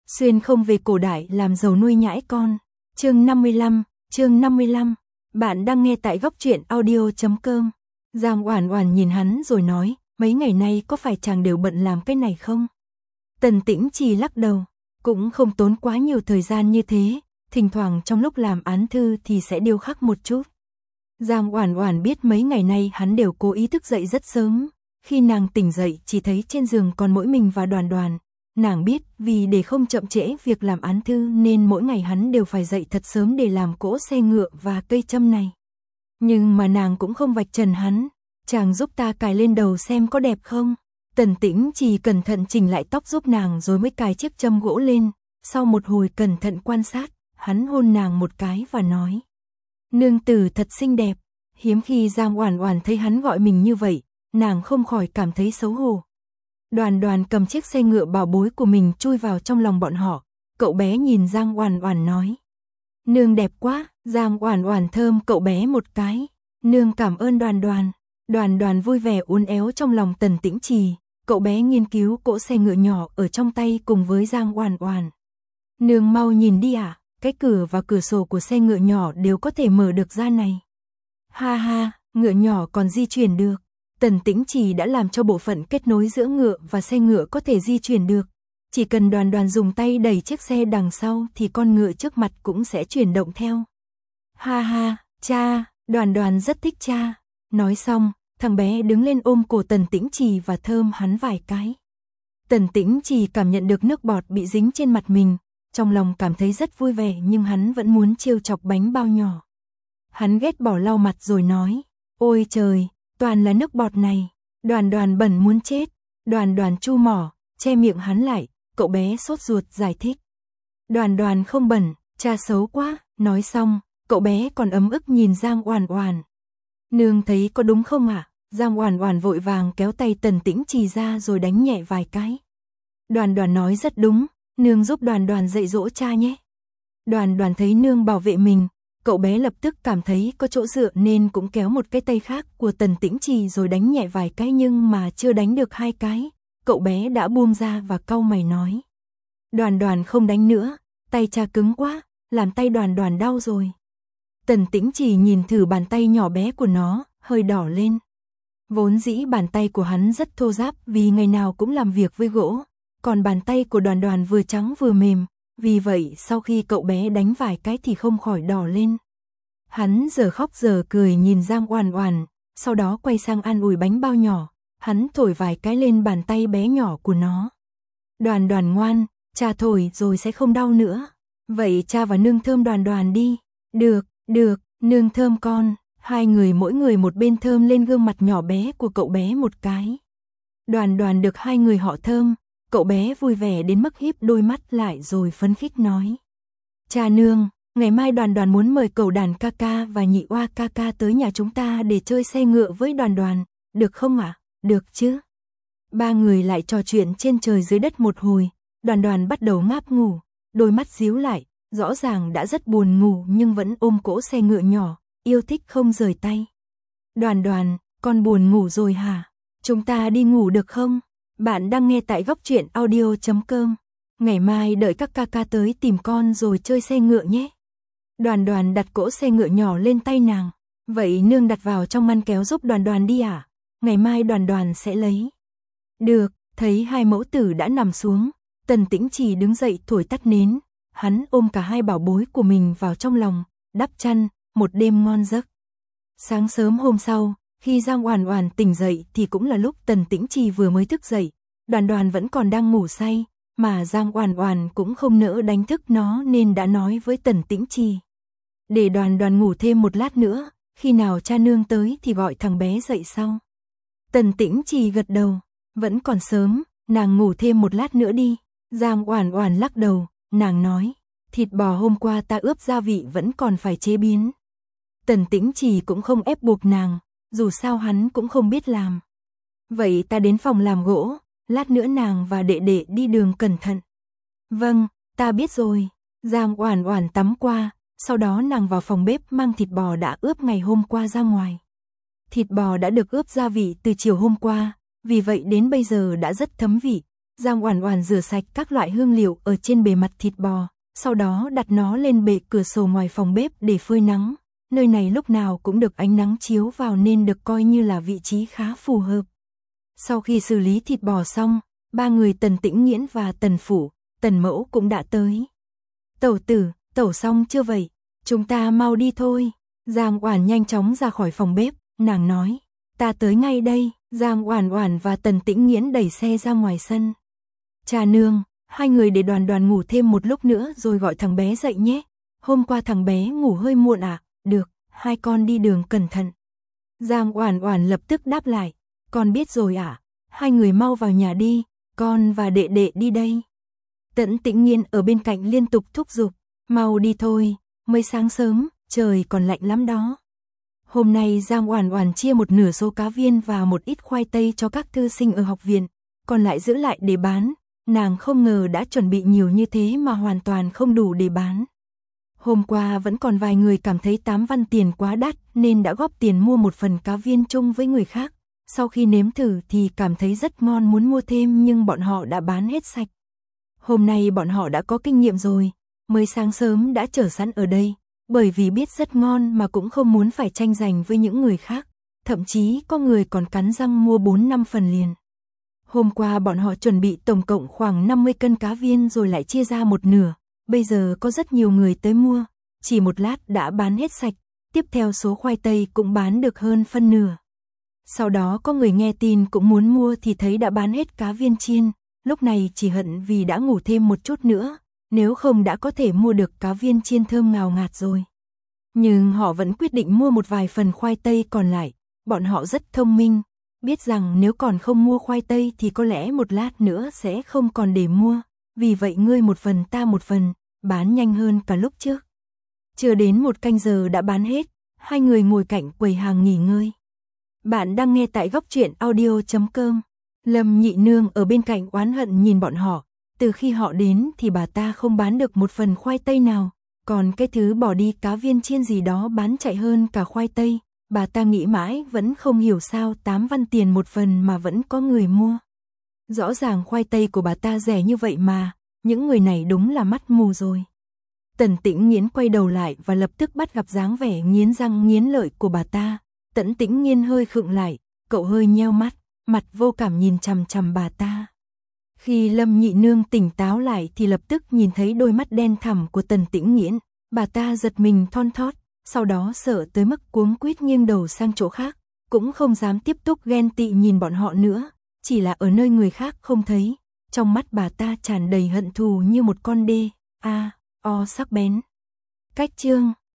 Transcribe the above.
Xuyên không về cổ đại làm giàu nuôi nhãi con. Chương 55. Bạn đang nghe tại góc truyện audio.com. Giang Oản Oản nhìn hắn rồi nói, mấy ngày nay có phải chàng đều bận làm cái này không? Tần Tĩnh Trì lắc đầu, cũng không tốn quá nhiều thời gian như thế, thỉnh thoảng trong lúc làm án thư thì sẽ điêu khắc một chút. Giang Oản Oản biết mấy ngày nay hắn đều cố ý thức dậy rất sớm, khi nàng tỉnh dậy chỉ thấy trên giường còn mỗi mình và Đoàn Đoàn. Nàng biết vì để không chậm trễ việc làm án thư nên mỗi ngày hắn đều phải dậy thật sớm để làm cỗ xe ngựa và cây châm này. Nhưng mà nàng cũng không vạch trần hắn, chàng giúp ta cài lên đầu xem có đẹp không? Tần Tĩnh Trì cẩn thận chỉnh lại tóc giúp nàng rồi mới cài chiếc châm gỗ lên, sau một hồi cẩn thận quan sát, hắn hôn nàng một cái và nói: "Nương tử thật xinh đẹp." Hiếm khi Giang Oản Oản thấy hắn gọi mình như vậy, nàng không khỏi cảm thấy xấu hổ. Đoàn Đoàn cầm chiếc xe ngựa bảo bối của mình chui vào trong lòng bọn họ, cậu bé nhìn Giang Oản Oản nói: "Nương đẹp quá." Giang Oản Oản thơm cậu bé một cái, "Nương cảm ơn Đoàn Đoàn." Đoàn Đoàn vui vẻ uốn éo trong lòng Tần Tĩnh Trì, cậu bé nghiên cứu cỗ xe ngựa nhỏ ở trong tay cùng với Giang Oản Oản. "Nương mau nhìn đi ạ, cái cửa và cửa sổ của xe ngựa nhỏ đều có thể mở được ra này." "Ha ha, ngựa nhỏ còn di chuyển được." Tần Tĩnh Trì đã làm cho bộ phận kết nối giữa ngựa và xe ngựa có thể di chuyển được. Chỉ cần Đoàn Đoàn dùng tay đẩy chiếc xe đằng sau thì con ngựa trước mặt cũng sẽ chuyển động theo. "Ha ha, cha." Đoàn Đoàn rất thích cha. Nói xong, thằng bé đứng lên ôm cổ Tần Tĩnh Trì và thơm hắn vài cái. Tần Tĩnh Trì cảm nhận được nước bọt bị dính trên mặt mình, trong lòng cảm thấy rất vui vẻ nhưng hắn vẫn muốn trêu chọc bánh bao nhỏ. Hắn ghét bỏ lau mặt rồi nói: "Ôi trời, toàn là nước bọt này." Đoàn Đoàn bẩn muốn chết. Đoàn Đoàn chu mỏ, che miệng hắn lại, cậu bé sốt ruột giải thích: "Đoàn Đoàn không bẩn, cha xấu quá." Nói xong, cậu bé còn ấm ức nhìn Giang Oản Oản. "Nương thấy có đúng không ạ?" Giang Oản Oản vội vàng kéo tay Tần Tĩnh Trì ra rồi đánh nhẹ vài cái. Đoàn Đoàn nói rất đúng, nương giúp Đoàn Đoàn dạy dỗ cha nhé. Đoàn Đoàn thấy nương bảo vệ mình, cậu bé lập tức cảm thấy có chỗ dựa nên cũng kéo một cái tay khác của Tần Tĩnh Trì rồi đánh nhẹ vài cái nhưng mà chưa đánh được hai cái, cậu bé đã buông ra và cau mày nói: "Đoàn Đoàn không đánh nữa, tay cha cứng quá, làm tay Đoàn Đoàn đau rồi." Tần Tĩnh Trì nhìn thử bàn tay nhỏ bé của nó, hơi đỏ lên. Vốn dĩ bàn tay của hắn rất thô ráp vì ngày nào cũng làm việc với gỗ, còn bàn tay của Đoàn Đoàn vừa trắng vừa mềm, vì vậy sau khi cậu bé đánh vài cái thì không khỏi đỏ lên. Hắn giờ khóc giờ cười nhìn Giang Oản Oản, sau đó quay sang an ủi bánh bao nhỏ, hắn thổi vài cái lên bàn tay bé nhỏ của nó. "Đoàn Đoàn ngoan, cha thổi rồi sẽ không đau nữa. Vậy cha và nương thơm Đoàn Đoàn đi." Được, nương thơm con." Hai người mỗi người một bên thơm lên gương mặt nhỏ bé của cậu bé một cái. Đoàn Đoàn được hai người họ thơm, cậu bé vui vẻ đến mức híp đôi mắt lại rồi phấn khích nói: "Cha nương, ngày mai Đoàn Đoàn muốn mời cậu đàn ca ca và nhị oa ca ca tới nhà chúng ta để chơi xe ngựa với Đoàn Đoàn, được không ạ?" "Được chứ." Ba người lại trò chuyện trên trời dưới đất một hồi, Đoàn Đoàn bắt đầu ngáp ngủ, đôi mắt díu lại, rõ ràng đã rất buồn ngủ nhưng vẫn ôm cỗ xe ngựa nhỏ, yêu thích không rời tay. "Đoàn Đoàn, con buồn ngủ rồi hả? Chúng ta đi ngủ được không?" Bạn đang nghe tại góc truyện audio.com. "Ngày mai đợi các ca ca tới tìm con rồi chơi xe ngựa nhé." Đoàn Đoàn đặt cỗ xe ngựa nhỏ lên tay nàng. "Vậy nương đặt vào trong ngăn kéo giúp Đoàn Đoàn đi à? Ngày mai Đoàn Đoàn sẽ lấy." "Được." Thấy hai mẫu tử đã nằm xuống, Tần Tĩnh Trì đứng dậy thổi tắt nến, hắn ôm cả hai bảo bối của mình vào trong lòng, đắp chăn, một đêm ngon giấc. Sáng sớm hôm sau, khi Giang Oản Oản tỉnh dậy thì cũng là lúc Tần Tĩnh Trì vừa mới thức dậy, Đoàn Đoàn vẫn còn đang ngủ say, mà Giang Oản Oản cũng không nỡ đánh thức nó nên đã nói với Tần Tĩnh Trì: "Để Đoàn Đoàn ngủ thêm một lát nữa, khi nào cha nương tới thì gọi thằng bé dậy sau." Tần Tĩnh Trì gật đầu, vẫn còn sớm, nàng ngủ thêm một lát nữa đi. Giang Oản Oản lắc đầu, nàng nói: "Thịt bò hôm qua ta ướp gia vị vẫn còn phải chế biến." Tần Tĩnh Trì cũng không ép buộc nàng, dù sao hắn cũng không biết làm. "Vậy ta đến phòng làm gỗ, lát nữa nàng và đệ đệ đi đường cẩn thận." "Vâng, ta biết rồi." Giang Oản Oản tắm qua, sau đó nàng vào phòng bếp mang thịt bò đã ướp ngày hôm qua ra ngoài. Thịt bò đã được ướp gia vị từ chiều hôm qua, vì vậy đến bây giờ đã rất thấm vị. Giang Oản Oản rửa sạch các loại hương liệu ở trên bề mặt thịt bò, sau đó đặt nó lên bệ cửa sổ ngoài phòng bếp để phơi nắng. Nơi này lúc nào cũng được ánh nắng chiếu vào nên được coi như là vị trí khá phù hợp. Sau khi xử lý thịt bò xong, ba người Tần Tĩnh Nghiễn và Tần Phủ, Tần Mẫu cũng đã tới. Tẩu tử, tẩu xong chưa vậy? Chúng ta mau đi thôi. Giang Oản nhanh chóng ra khỏi phòng bếp, nàng nói, ta tới ngay đây. Giang Oản Oản và Tần Tĩnh Nghiễn đẩy xe ra ngoài sân. Cha nương, hai người để Đoàn Đoàn ngủ thêm một lúc nữa rồi gọi thằng bé dậy nhé. Hôm qua thằng bé ngủ hơi muộn à? Được, hai con đi đường cẩn thận. Giang Oản Oản lập tức đáp lại, con biết rồi ạ. Hai người mau vào nhà đi, con và đệ đệ đi đây. Tần Tĩnh Nghiên ở bên cạnh liên tục thúc giục, mau đi thôi, mới sáng sớm, trời còn lạnh lắm đó. Hôm nay Giang Oản Oản chia một nửa số cá viên và một ít khoai tây cho các thư sinh ở học viện, còn lại giữ lại để bán. Nàng không ngờ đã chuẩn bị nhiều như thế mà hoàn toàn không đủ để bán. Hôm qua vẫn còn vài người cảm thấy 8 văn tiền quá đắt nên đã góp tiền mua một phần cá viên chung với người khác. Sau khi nếm thử thì cảm thấy rất ngon muốn mua thêm nhưng bọn họ đã bán hết sạch. Hôm nay bọn họ đã có kinh nghiệm rồi, mới sáng sớm đã chờ sẵn ở đây, bởi vì biết rất ngon mà cũng không muốn phải tranh giành với những người khác. Thậm chí có người còn cắn răng mua 4-5 phần liền. Hôm qua bọn họ chuẩn bị tổng cộng khoảng 50 cân cá viên rồi lại chia ra một nửa. Bây giờ có rất nhiều người tới mua, chỉ một lát đã bán hết sạch, tiếp theo số khoai tây cũng bán được hơn phân nửa. Sau đó có người nghe tin cũng muốn mua thì thấy đã bán hết cá viên chiên, lúc này chỉ hận vì đã ngủ thêm một chút nữa, nếu không đã có thể mua được cá viên chiên thơm ngào ngạt rồi. Nhưng họ vẫn quyết định mua một vài phần khoai tây còn lại, bọn họ rất thông minh, biết rằng nếu còn không mua khoai tây thì có lẽ một lát nữa sẽ không còn để mua, vì vậy ngươi một phần ta một phần, bán nhanh hơn cả lúc trước. Chưa đến một canh giờ đã bán hết, hai người ngồi cạnh quầy hàng nghỉ ngơi. Bạn đang nghe tại góc truyện audio.com. Lâm Nhị Nương ở bên cạnh oán hận nhìn bọn họ, từ khi họ đến thì bà ta không bán được một phần khoai tây nào, còn cái thứ bỏ đi cá viên chiên gì đó bán chạy hơn cả khoai tây. Bà ta nghĩ mãi vẫn không hiểu sao 8 văn tiền một phần mà vẫn có người mua. Rõ ràng khoai tây của bà ta rẻ như vậy mà, những người này đúng là mắt mù rồi. Tần Tĩnh Nghiễn quay đầu lại và lập tức bắt gặp dáng vẻ nghiến răng nghiến lợi của bà ta. Tần Tĩnh Nghiên hơi khựng lại, cậu hơi nheo mắt, mặt vô cảm nhìn chằm chằm bà ta. Khi Lâm Nhị Nương tỉnh táo lại thì lập tức nhìn thấy đôi mắt đen thẳm của Tần Tĩnh Nghiễn, bà ta giật mình thon thót, sau đó sợ tới mức cuống quýt nghiêng đầu sang chỗ khác, cũng không dám tiếp tục ghen tị nhìn bọn họ nữa, chỉ là ở nơi người khác không thấy, trong mắt bà ta tràn đầy hận thù như một con đê, o sắc bén. Cách chương